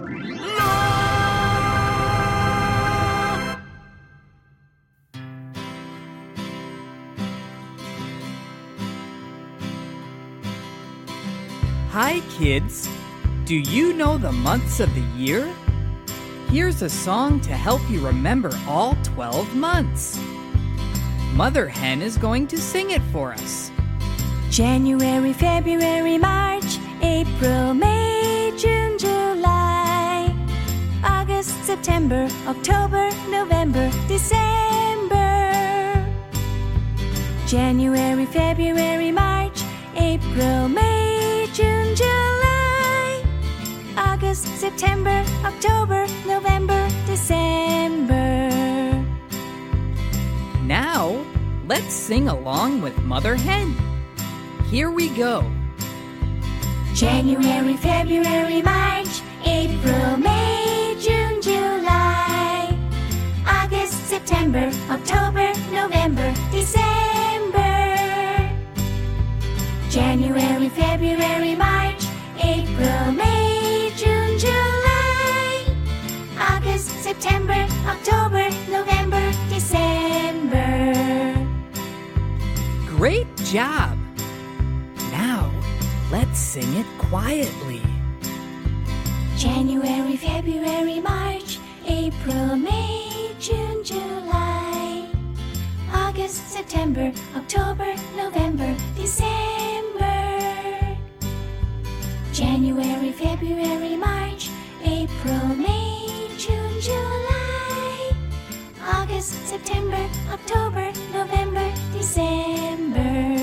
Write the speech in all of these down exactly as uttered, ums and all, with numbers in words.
Hi, kids. Do you know the months of the year? Here's a song to help you remember all twelve months. Mother Hen is going to sing it for us. January, February, March, April, May, June, July, August, September, October, November, December. January, February, March, April, May, June, July, August, September, October, November, December. Now, let's sing along with Mother Hen. Here we go. January, February, March, April, May, June, July, August, September, October, November, December. January, February, March, April, May, June, July, August, September, October, November, December. Great job! Now, let's sing it quietly. January, February, March, April, May, June, July, August, September, October, November, December. January, February, March, April, May, June, July, August, September, October, November, December.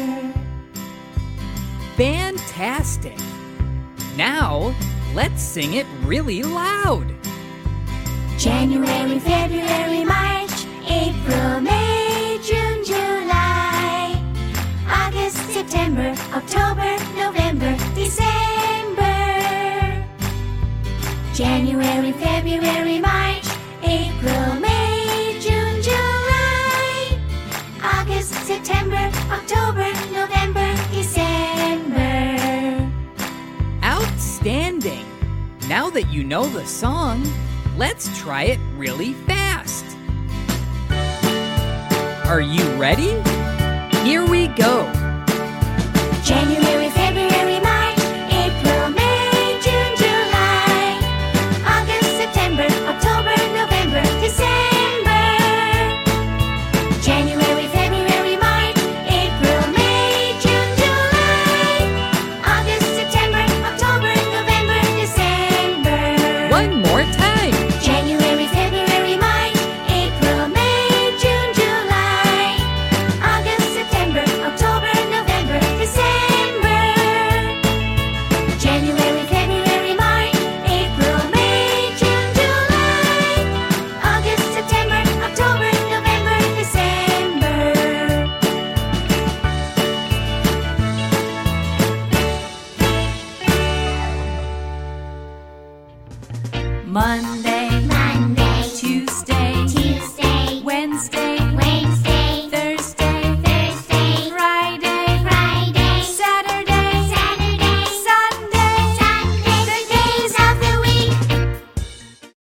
Fantastic! Now, let's sing it really loud. January, February, March, April, May, June, July, August, September, October, November, December. January, February, March, April, May, June, July, August, September, October, November, December. Outstanding! Now that you know the song, let's try it really fast. Are you ready? Here we go. January, February, March, April, May, June, July, August, September, October, November, December. January, February, March, April, May, June, July, August, September, October, November, December. One more time. January, February, March, April, May, June, July, August, September, October, November, December. January, February, March, April, May, June, July, August, September, October, November, December. Month